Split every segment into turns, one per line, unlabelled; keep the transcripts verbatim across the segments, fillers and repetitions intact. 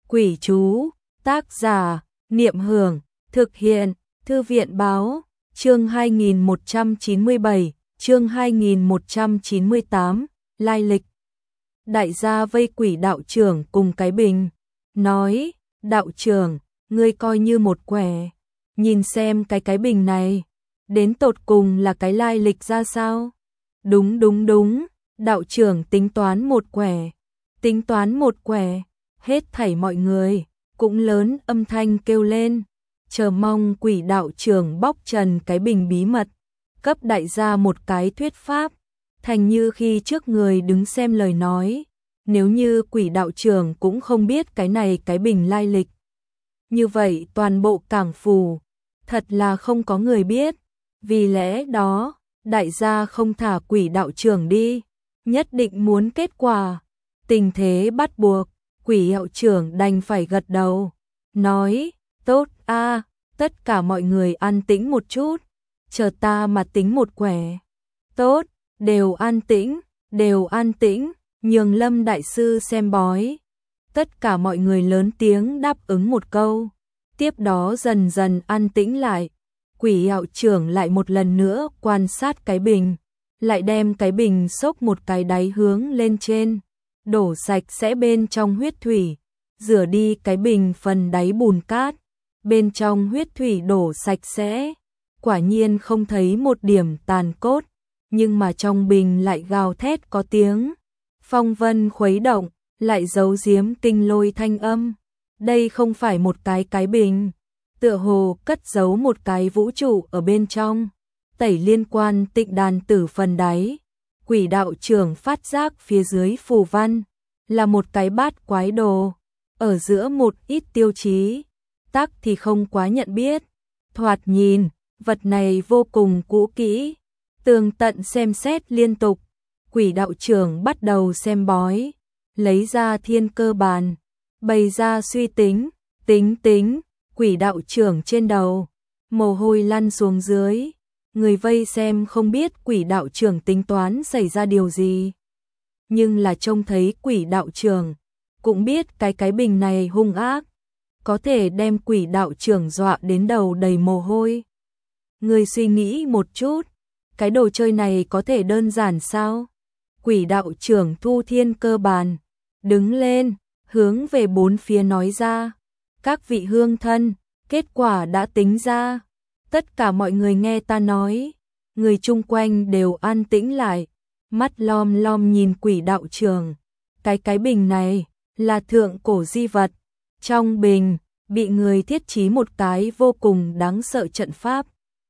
Quỷ chú, tác giả, Niệm Hưởng, thực hiện, Thư viện báo, chương hai nghìn một trăm chín mươi bảy, chương hai nghìn một trăm chín mươi tám, lai lịch. Đại gia vây quỷ đạo trưởng cùng cái bình, nói, đạo trưởng, ngươi coi như một quẻ, nhìn xem cái cái bình này, đến tột cùng là cái lai lịch ra sao? Đúng đúng đúng, đạo trưởng tính toán một quẻ, tính toán một quẻ, hết thảy mọi người, cũng lớn âm thanh kêu lên, chờ mong quỷ đạo trưởng bóc trần cái bình bí mật, cấp đại gia một cái thuyết pháp, thành như khi trước người đứng xem lời nói, nếu như quỷ đạo trưởng cũng không biết cái này cái bình lai lịch. Như vậy toàn bộ cảng phủ, thật là không có người biết, vì lẽ đó, đại gia không thả quỷ đạo trưởng đi, nhất định muốn kết quả, tình thế bắt buộc, quỷ đạo trưởng đành phải gật đầu, nói, tốt a, tất cả mọi người an tĩnh một chút, chờ ta mà tính một quẻ. Tốt, đều an tĩnh, đều an tĩnh, nhường Lâm đại sư xem bói. Tất cả mọi người lớn tiếng đáp ứng một câu, tiếp đó dần dần an tĩnh lại. Quỷ đạo trưởng lại một lần nữa quan sát cái bình, lại đem cái bình xốc một cái đáy hướng lên trên, đổ sạch sẽ bên trong huyết thủy, rửa đi cái bình phần đáy bùn cát, bên trong huyết thủy đổ sạch sẽ, quả nhiên không thấy một điểm tàn cốt, nhưng mà trong bình lại gào thét có tiếng, phong vân khuấy động, lại giấu giếm kinh lôi thanh âm. Đây không phải một cái cái bình, tựa hồ cất giấu một cái vũ trụ ở bên trong, tẩy liên quan tịnh đàn tử phần đáy. Quỷ đạo trưởng phát giác phía dưới phù văn, là một cái bát quái đồ, ở giữa một ít tiêu chí, tắc thì không quá nhận biết. Thoạt nhìn, vật này vô cùng cũ kỹ, tường tận xem xét liên tục, quỷ đạo trưởng bắt đầu xem bói, lấy ra thiên cơ bàn, bày ra suy tính, tính tính, quỷ đạo trưởng trên đầu, mồ hôi lăn xuống dưới, người vây xem không biết quỷ đạo trưởng tính toán xảy ra điều gì. Nhưng là trông thấy quỷ đạo trưởng, cũng biết cái cái bình này hung ác, có thể đem quỷ đạo trưởng dọa đến đầu đầy mồ hôi. Người suy nghĩ một chút, cái đồ chơi này có thể đơn giản sao? Quỷ đạo trưởng thu thiên cơ bàn, đứng lên, hướng về bốn phía nói ra, các vị hương thân, kết quả đã tính ra, tất cả mọi người nghe ta nói, người chung quanh đều an tĩnh lại, mắt lom lom nhìn quỷ đạo trưởng, cái cái bình này là thượng cổ di vật, trong bình bị người thiết trí một cái vô cùng đáng sợ trận pháp.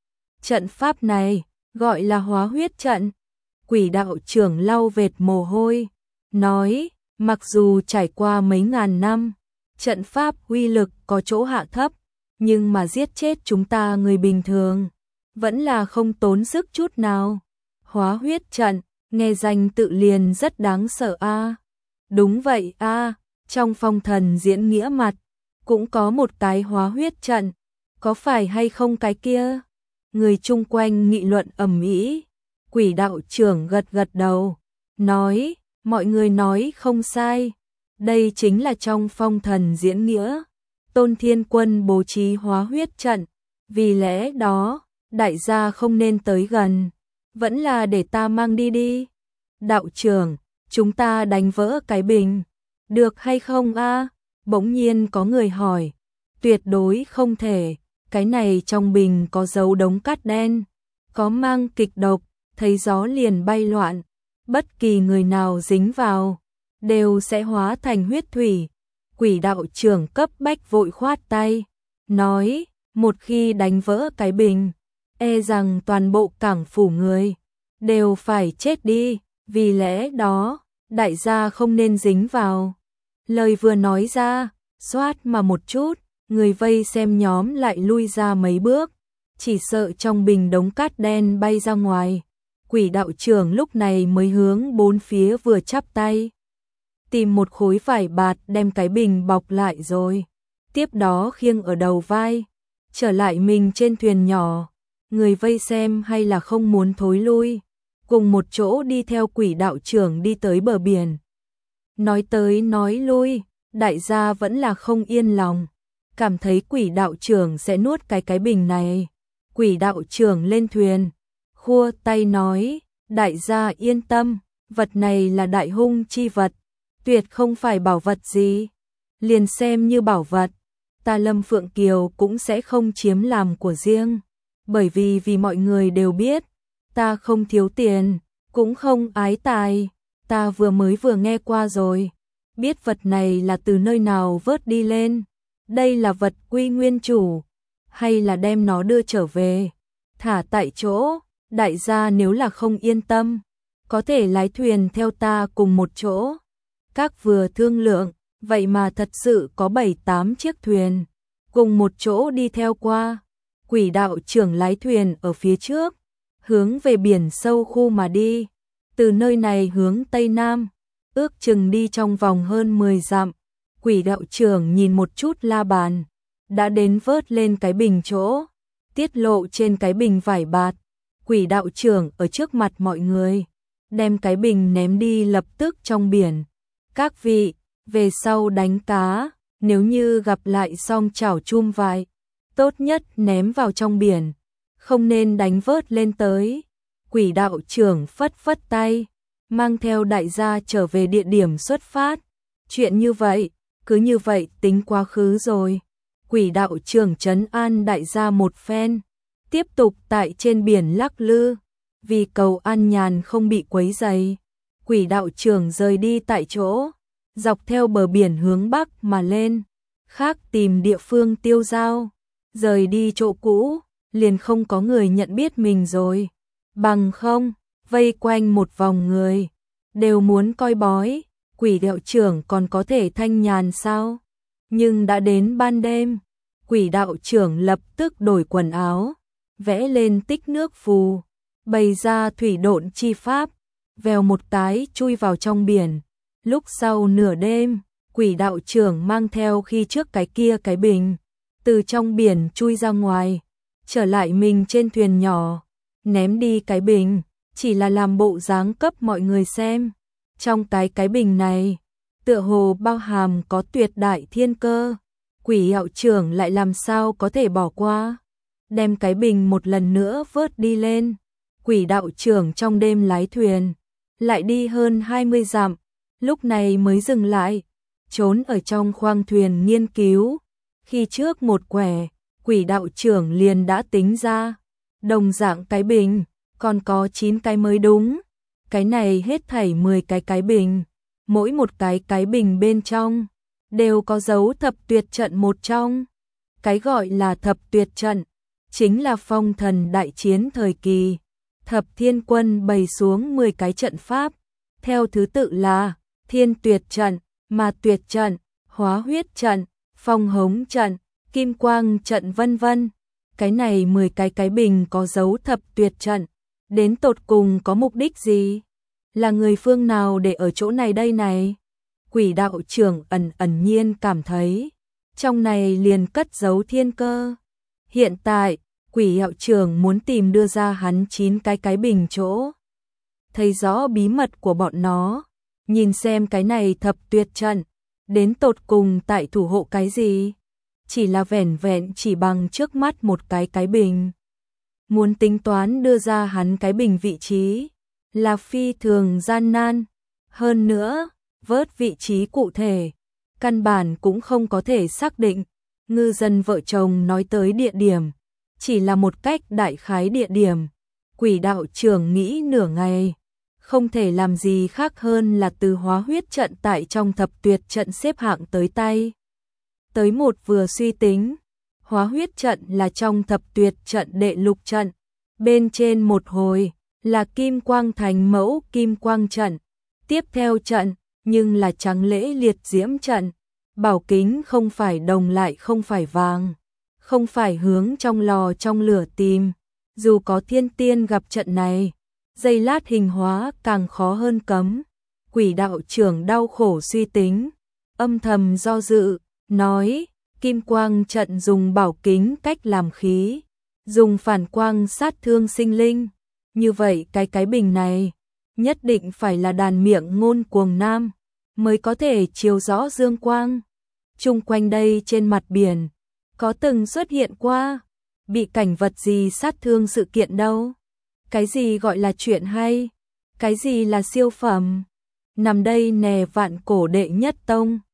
Trận pháp này gọi là hóa huyết trận. Quỷ đạo trưởng lau vệt mồ hôi, nói, mặc dù trải qua mấy ngàn năm, trận pháp uy lực có chỗ hạ thấp, nhưng mà giết chết chúng ta người bình thường, vẫn là không tốn sức chút nào. Hóa huyết trận, nghe danh tự liền rất đáng sợ a. Đúng vậy a, trong phong thần diễn nghĩa mặt, cũng có một cái hóa huyết trận, có phải hay không cái kia? Người chung quanh nghị luận ầm ĩ. Quỷ đạo trưởng gật gật đầu, nói, mọi người nói không sai, đây chính là trong phong thần diễn nghĩa, Tôn Thiên Quân bố trí hóa huyết trận, vì lẽ đó, đại gia không nên tới gần, vẫn là để ta mang đi đi. Đạo trưởng, chúng ta đánh vỡ cái bình, được hay không a? Bỗng nhiên có người hỏi, tuyệt đối không thể, cái này trong bình có dấu đống cát đen, có mang kịch độc, thấy gió liền bay loạn, bất kỳ người nào dính vào, đều sẽ hóa thành huyết thủy. Quỷ đạo trưởng cấp bách vội khoát tay, nói, một khi đánh vỡ cái bình, e rằng toàn bộ cảng phủ người, đều phải chết đi, vì lẽ đó, đại gia không nên dính vào. Lời vừa nói ra, xoát mà một chút, người vây xem nhóm lại lui ra mấy bước, chỉ sợ trong bình đống cát đen bay ra ngoài. Quỷ đạo trưởng lúc này mới hướng bốn phía vừa chắp tay, tìm một khối vải bạt đem cái bình bọc lại rồi, tiếp đó khiêng ở đầu vai, trở lại mình trên thuyền nhỏ. Người vây xem hay là không muốn thối lui, cùng một chỗ đi theo quỷ đạo trưởng đi tới bờ biển. Nói tới nói lui, đại gia vẫn là không yên lòng, cảm thấy quỷ đạo trưởng sẽ nuốt cái cái bình này. Quỷ đạo trưởng lên thuyền, khua tay nói, đại gia yên tâm, vật này là đại hung chi vật, tuyệt không phải bảo vật gì, liền xem như bảo vật, ta Lâm Phượng Kiều cũng sẽ không chiếm làm của riêng, bởi vì vì mọi người đều biết, ta không thiếu tiền, cũng không ái tài, ta vừa mới vừa nghe qua rồi, biết vật này là từ nơi nào vớt đi lên, đây là vật quy nguyên chủ, hay là đem nó đưa trở về, thả tại chỗ, đại gia nếu là không yên tâm, có thể lái thuyền theo ta cùng một chỗ. Các vừa thương lượng, vậy mà thật sự có bảy tám chiếc thuyền, cùng một chỗ đi theo qua. Quỷ đạo trưởng lái thuyền ở phía trước, hướng về biển sâu khu mà đi, từ nơi này hướng Tây Nam, ước chừng đi trong vòng hơn mười dặm. Quỷ đạo trưởng nhìn một chút la bàn, đã đến vớt lên cái bình chỗ, tiết lộ trên cái bình vải bạt. Quỷ đạo trưởng ở trước mặt mọi người, đem cái bình ném đi lập tức trong biển. Các vị, về sau đánh cá, nếu như gặp lại song chảo chum vại, tốt nhất ném vào trong biển, không nên đánh vớt lên tới. Quỷ đạo trưởng phất phất tay, mang theo đại gia trở về địa điểm xuất phát. Chuyện như vậy, cứ như vậy tính quá khứ rồi. Quỷ đạo trưởng trấn an đại gia một phen, tiếp tục tại trên biển lắc lư, vì cầu an nhàn không bị quấy rầy. Quỷ đạo trưởng rời đi tại chỗ, dọc theo bờ biển hướng bắc mà lên, khác tìm địa phương tiêu dao, rời đi chỗ cũ, liền không có người nhận biết mình rồi. Bằng không, vây quanh một vòng người, đều muốn coi bói, quỷ đạo trưởng còn có thể thanh nhàn sao? Nhưng đã đến ban đêm, quỷ đạo trưởng lập tức đổi quần áo, vẽ lên tích nước phù, bày ra thủy độn chi pháp, vèo một cái chui vào trong biển. Lúc sau nửa đêm, quỷ đạo trưởng mang theo khi trước cái kia cái bình, từ trong biển chui ra ngoài, trở lại mình trên thuyền nhỏ, ném đi cái bình, chỉ là làm bộ dáng cấp mọi người xem. Trong cái cái bình này, tựa hồ bao hàm có tuyệt đại thiên cơ, quỷ đạo trưởng lại làm sao có thể bỏ qua. Đem cái bình một lần nữa vớt đi lên, quỷ đạo trưởng trong đêm lái thuyền, lại đi hơn hai mươi dặm, lúc này mới dừng lại, trốn ở trong khoang thuyền nghiên cứu. Khi trước một quẻ, quỷ đạo trưởng liền đã tính ra, đồng dạng cái bình, còn có chín cái mới đúng. Cái này hết thảy mười cái cái bình, mỗi một cái cái bình bên trong, đều có dấu thập tuyệt trận một trong. Cái gọi là thập tuyệt trận, chính là phong thần đại chiến thời kỳ, thập thiên quân bày xuống mười cái trận pháp, theo thứ tự là thiên tuyệt trận, ma tuyệt trận, hóa huyết trận, phong hống trận, kim quang trận vân vân. Cái này mười cái cái bình có dấu thập tuyệt trận, đến tột cùng có mục đích gì? Là người phương nào để ở chỗ này đây này? Quỷ đạo trưởng ẩn ẩn nhiên cảm thấy, trong này liền cất giấu thiên cơ. Hiện tại, quỷ đạo trưởng muốn tìm đưa ra hắn chín cái cái bình chỗ, thấy rõ bí mật của bọn nó, nhìn xem cái này thập tuyệt trận, đến tột cùng tại thủ hộ cái gì? Chỉ là vẻn vẹn chỉ bằng trước mắt một cái cái bình. Muốn tính toán đưa ra hắn cái bình vị trí, là phi thường gian nan. Hơn nữa, vớt vị trí cụ thể, căn bản cũng không có thể xác định. Ngư dân vợ chồng nói tới địa điểm, chỉ là một cách đại khái địa điểm. Quỷ đạo trưởng nghĩ nửa ngày, không thể làm gì khác hơn là từ hóa huyết trận tại trong thập tuyệt trận xếp hạng tới tay. Tới một vừa suy tính, hóa huyết trận là trong thập tuyệt trận đệ lục trận, bên trên một hồi là kim quang thành mẫu kim quang trận, tiếp theo trận nhưng là trắng lễ liệt diễm trận, bảo kính không phải đồng lại không phải vàng, không phải hướng trong lò trong lửa tìm, dù có thiên tiên gặp trận này, giây lát hình hóa càng khó hơn cấm. Quỷ đạo trưởng đau khổ suy tính, âm thầm do dự, nói, kim quang trận dùng bảo kính cách làm khí, dùng phản quang sát thương sinh linh, như vậy cái cái bình này, nhất định phải là đàn miệng ngôn cuồng nam, mới có thể chiếu rõ dương quang. chung quanh đây trên mặt biển, có từng xuất hiện qua, bị cảnh vật gì sát thương sự kiện đâu. Cái gì gọi là chuyện hay, cái gì là siêu phẩm, nằm đây nè vạn cổ đệ nhất tông.